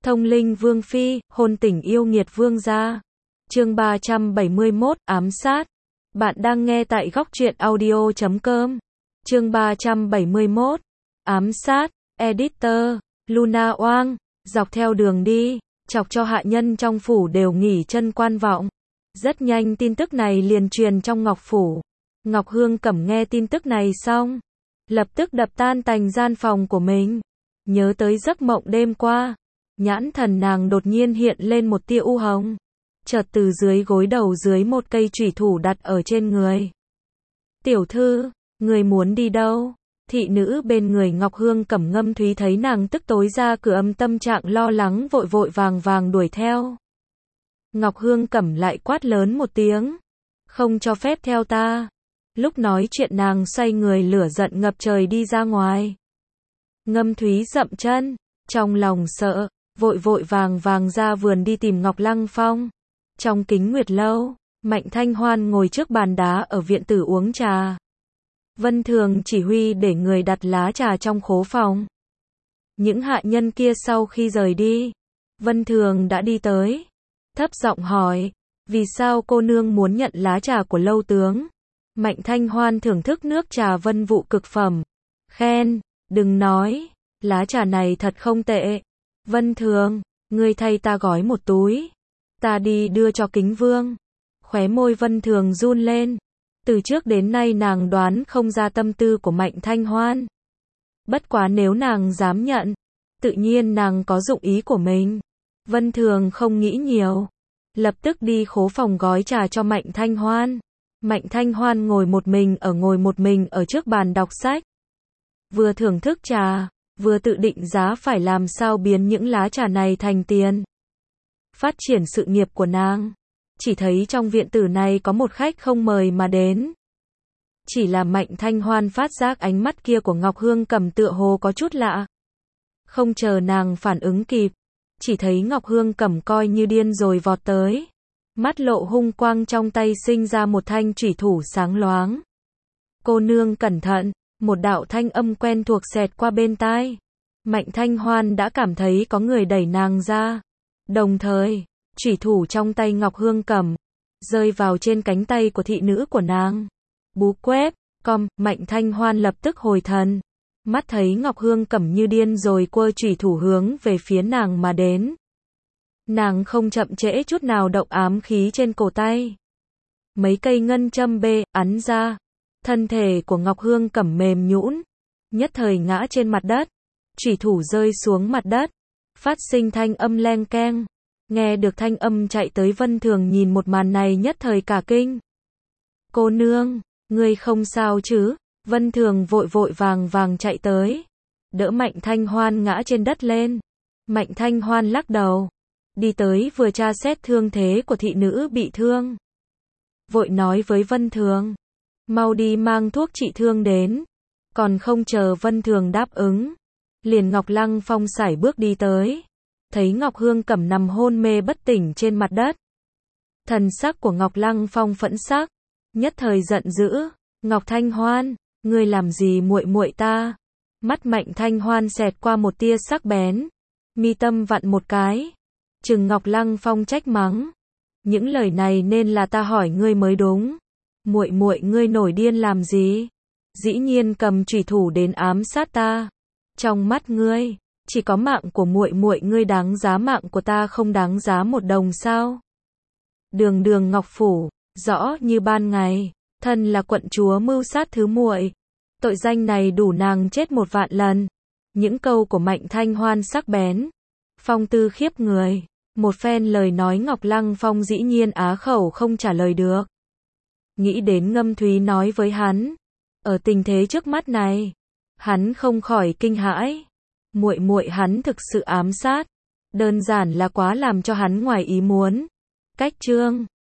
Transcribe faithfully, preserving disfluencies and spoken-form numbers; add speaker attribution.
Speaker 1: Thông linh vương phi, hôn tình yêu nghiệt vương gia. Chương ba trăm bảy mươi mốt, ám sát. Bạn đang nghe tại góc truyện audio chấm com. Chương ba trăm bảy mươi mốt, ám sát. Editor, Luna Oang. Dọc theo đường đi, chọc cho hạ nhân trong phủ đều nghỉ chân quan vọng. Rất nhanh tin tức này liền truyền trong Ngọc phủ. Ngọc Hương Cẩm nghe tin tức này xong, lập tức đập tan tành gian phòng của mình. Nhớ tới giấc mộng đêm qua, nhãn thần nàng đột nhiên hiện lên một tia u hồng. Chợt từ dưới gối đầu dưới một cây chủy thủ đặt ở trên người. Tiểu thư, người muốn đi đâu? Thị nữ bên người Ngọc Hương Cẩm Ngâm Thúy thấy nàng tức tối ra cửa, âm tâm trạng lo lắng vội vội vàng vàng đuổi theo. Ngọc Hương Cẩm lại quát lớn một tiếng. Không cho phép theo ta. Lúc nói chuyện nàng xoay người lửa giận ngập trời đi ra ngoài. Ngâm Thúy dậm chân, trong lòng sợ, vội vội vàng vàng ra vườn đi tìm Ngọc Lăng Phong. Trong Kính Nguyệt lâu, Mạnh Thanh Hoan ngồi trước bàn đá ở viện tử uống trà. Vân Thường chỉ huy để người đặt lá trà trong khố phòng. Những hạ nhân kia sau khi rời đi, Vân Thường đã đi tới, thấp giọng hỏi, vì sao cô nương muốn nhận lá trà của lâu tướng? Mạnh Thanh Hoan thưởng thức nước trà Vân Vụ cực phẩm, khen, đừng nói, lá trà này thật không tệ. Vân Thường, ngươi thay ta gói một túi, ta đi đưa cho Kính Vương. Khóe môi Vân Thường run lên. Từ trước đến nay nàng đoán không ra tâm tư của Mạnh Thanh Hoan. Bất quá nếu nàng dám nhận, tự nhiên nàng có dụng ý của mình. Vân Thường không nghĩ nhiều, lập tức đi khố phòng gói trà cho Mạnh Thanh Hoan. Mạnh Thanh Hoan ngồi một mình ở ngồi một mình ở trước bàn đọc sách. Vừa thưởng thức trà, vừa tự định giá phải làm sao biến những lá trà này thành tiền. Phát triển sự nghiệp của nàng. Chỉ thấy trong viện tử này có một khách không mời mà đến. Chỉ là Mạnh Thanh Hoan phát giác ánh mắt kia của Ngọc Hương Cẩm tựa hồ có chút lạ. Không chờ nàng phản ứng kịp, chỉ thấy Ngọc Hương Cẩm coi như điên rồi vọt tới. Mắt lộ hung quang, trong tay sinh ra một thanh chủy thủ sáng loáng. Cô nương cẩn thận, một đạo thanh âm quen thuộc xẹt qua bên tai. Mạnh Thanh Hoan đã cảm thấy có người đẩy nàng ra. Đồng thời, chủy thủ trong tay Ngọc Hương Cẩm rơi vào trên cánh tay của thị nữ của nàng. Bú quét, com, Mạnh Thanh Hoan lập tức hồi thần. Mắt thấy Ngọc Hương Cẩm như điên rồi quơ chủy thủ hướng về phía nàng mà đến. Nàng không chậm trễ chút nào động ám khí trên cổ tay. Mấy cây ngân châm bê, ắn ra. Thân thể của Ngọc Hương Cẩm mềm nhũn, nhất thời ngã trên mặt đất. Chủy thủ rơi xuống mặt đất, phát sinh thanh âm leng keng. Nghe được thanh âm chạy tới Vân Thường nhìn một màn này nhất thời cả kinh. Cô nương, ngươi không sao chứ? Vân Thường vội vội vàng vàng chạy tới, đỡ Mạnh Thanh Hoan ngã trên đất lên. Mạnh Thanh Hoan lắc đầu, đi tới vừa tra xét thương thế của thị nữ bị thương. Vội nói với Vân Thường, mau đi mang thuốc trị thương đến. Còn không chờ Vân Thường đáp ứng, liền Ngọc Lăng Phong sải bước đi tới. Thấy Ngọc Hương Cẩm nằm hôn mê bất tỉnh trên mặt đất. Thần sắc của Ngọc Lăng Phong phẫn sắc, nhất thời giận dữ, Ngọc Thanh Hoan, ngươi làm gì muội muội ta? Mắt Mạnh Thanh Hoan xẹt qua một tia sắc bén, mi tâm vặn một cái, trừng Ngọc Lăng Phong trách mắng. Những lời này nên là ta hỏi ngươi mới đúng. Muội muội ngươi nổi điên làm gì? Dĩ nhiên cầm chủy thủ đến ám sát ta. Trong mắt ngươi, chỉ có mạng của muội muội ngươi đáng giá mạng của ta không đáng giá một đồng sao? Đường Đường Ngọc phủ, rõ như ban ngày, thân là quận chúa mưu sát thứ muội. Tội danh này đủ nàng chết một vạn lần. Những câu của Mạnh Thanh Hoan sắc bén, phong tư khiếp người. Một phen lời nói Ngọc Lăng Phong dĩ nhiên á khẩu không trả lời được. Nghĩ đến Ngâm Thúy nói với hắn, ở tình thế trước mắt này, hắn không khỏi kinh hãi. Muội muội hắn thực sự ám sát, đơn giản là quá làm cho hắn ngoài ý muốn. Cách chương